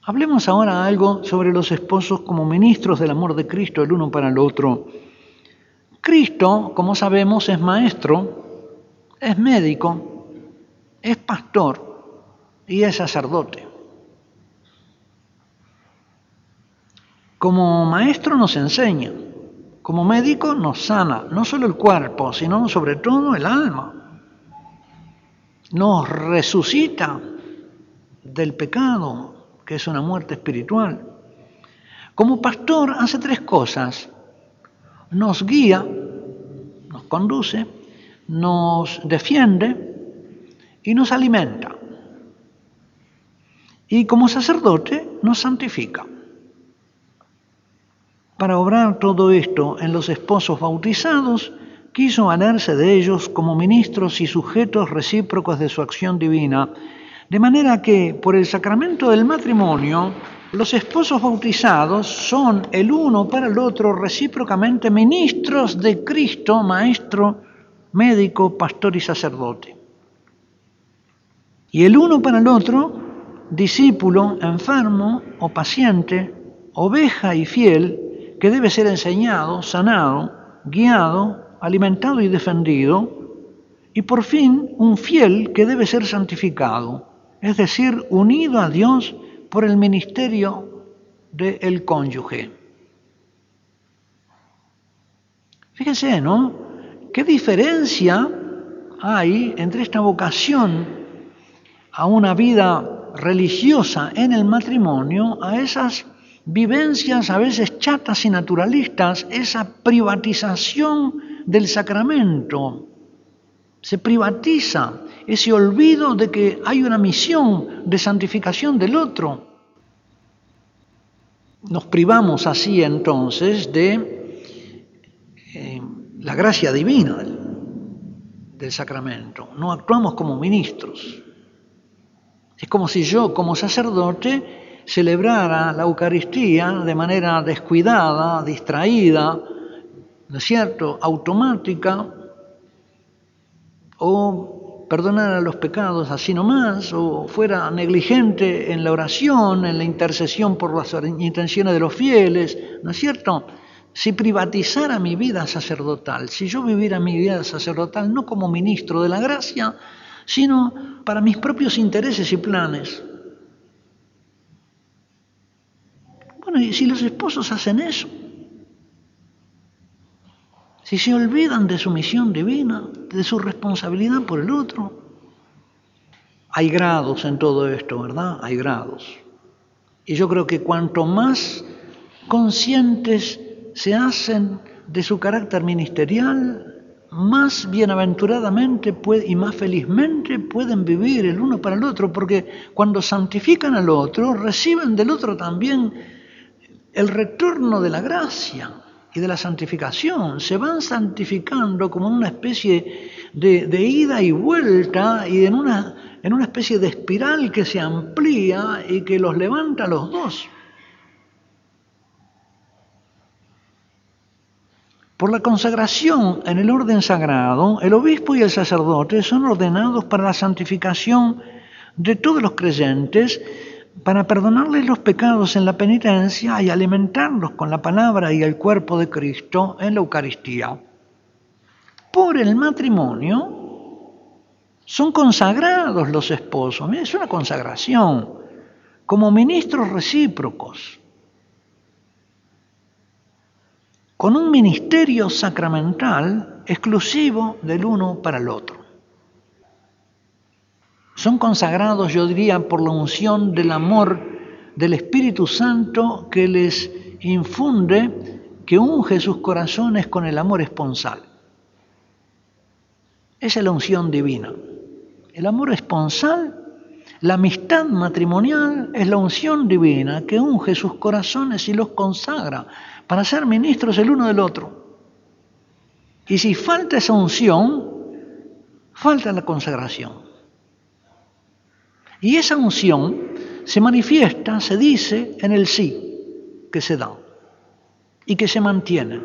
Hablemos ahora algo sobre los esposos como ministros del amor de Cristo el uno para el otro. Cristo, como sabemos, es maestro, es médico, es pastor y es sacerdote. Como maestro nos enseña, como médico nos sana, no solo el cuerpo, sino sobre todo el alma. Nos resucita del pecado, que es una muerte espiritual. Como pastor hace tres cosas: nos guía, nos conduce, nos defiende y nos alimenta. Y como sacerdote nos santifica. Para obrar todo esto en los esposos bautizados, quiso valerse de ellos como ministros y sujetos recíprocos de su acción divina, de manera que, por el sacramento del matrimonio, los esposos bautizados son el uno para el otro recíprocamente ministros de Cristo, maestro, médico, pastor y sacerdote. Y el uno para el otro, discípulo, enfermo o paciente, oveja y fiel, que debe ser enseñado, sanado, guiado, alimentado y defendido, y por fin un fiel que debe ser santificado, es decir, unido a Dios por el ministerio del cónyuge. Fíjense, ¿no? ¿Qué diferencia hay entre esta vocación a una vida religiosa en el matrimonio, a esas vivencias a veces chatas y naturalistas, esa privatización del sacramento? Se privatiza ese olvido de que hay una misión de santificación del otro. Nos privamos así entonces de la gracia divina del sacramento. No actuamos como ministros. Es como si yo, como sacerdote, celebrara la Eucaristía de manera descuidada, distraída, ¿no es cierto?, automática, o perdonara los pecados así nomás, o fuera negligente en la oración, en la intercesión por las intenciones de los fieles, ¿no es cierto? Si privatizara mi vida sacerdotal, si yo viviera mi vida sacerdotal no como ministro de la gracia, sino para mis propios intereses y planes. Bueno, y si los esposos hacen eso, si se olvidan de su misión divina, de su responsabilidad por el otro, hay grados en todo esto, ¿verdad? Hay grados. Y yo creo que cuanto más conscientes se hacen de su carácter ministerial, más bienaventuradamente y más felizmente pueden vivir el uno para el otro, porque cuando santifican al otro, reciben del otro también el retorno de la gracia y de la santificación. Se van santificando como en una especie de ida y vuelta y en una especie de espiral que se amplía y que los levanta a los dos. Por la consagración en el orden sagrado, el obispo y el sacerdote son ordenados para la santificación de todos los creyentes, para perdonarles los pecados en la penitencia y alimentarlos con la palabra y el cuerpo de Cristo en la Eucaristía. Por el matrimonio son consagrados los esposos, es una consagración, como ministros recíprocos, con un ministerio sacramental exclusivo del uno para el otro. Son consagrados, yo diría, por la unción del amor del Espíritu Santo que les infunde, que unge sus corazones con el amor esponsal. Esa es la unción divina. El amor esponsal, la amistad matrimonial, es la unción divina que unge sus corazones y los consagra para ser ministros el uno del otro. Y si falta esa unción, falta la consagración. Y esa unción se manifiesta, se dice, en el sí que se da y que se mantiene.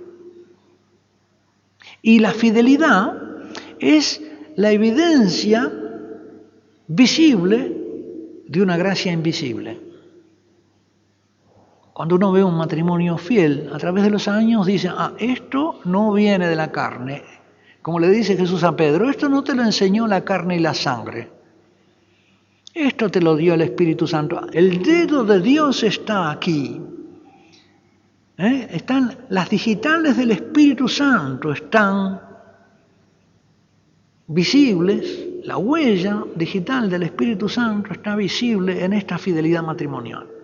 Y la fidelidad es la evidencia visible de una gracia invisible. Cuando uno ve un matrimonio fiel, a través de los años dice, esto no viene de la carne. Como le dice Jesús a Pedro, esto no te lo enseñó la carne y la sangre. Esto te lo dio el Espíritu Santo. El dedo de Dios está aquí. Están las digitales del Espíritu Santo, están visibles. La huella digital del Espíritu Santo está visible en esta fidelidad matrimonial.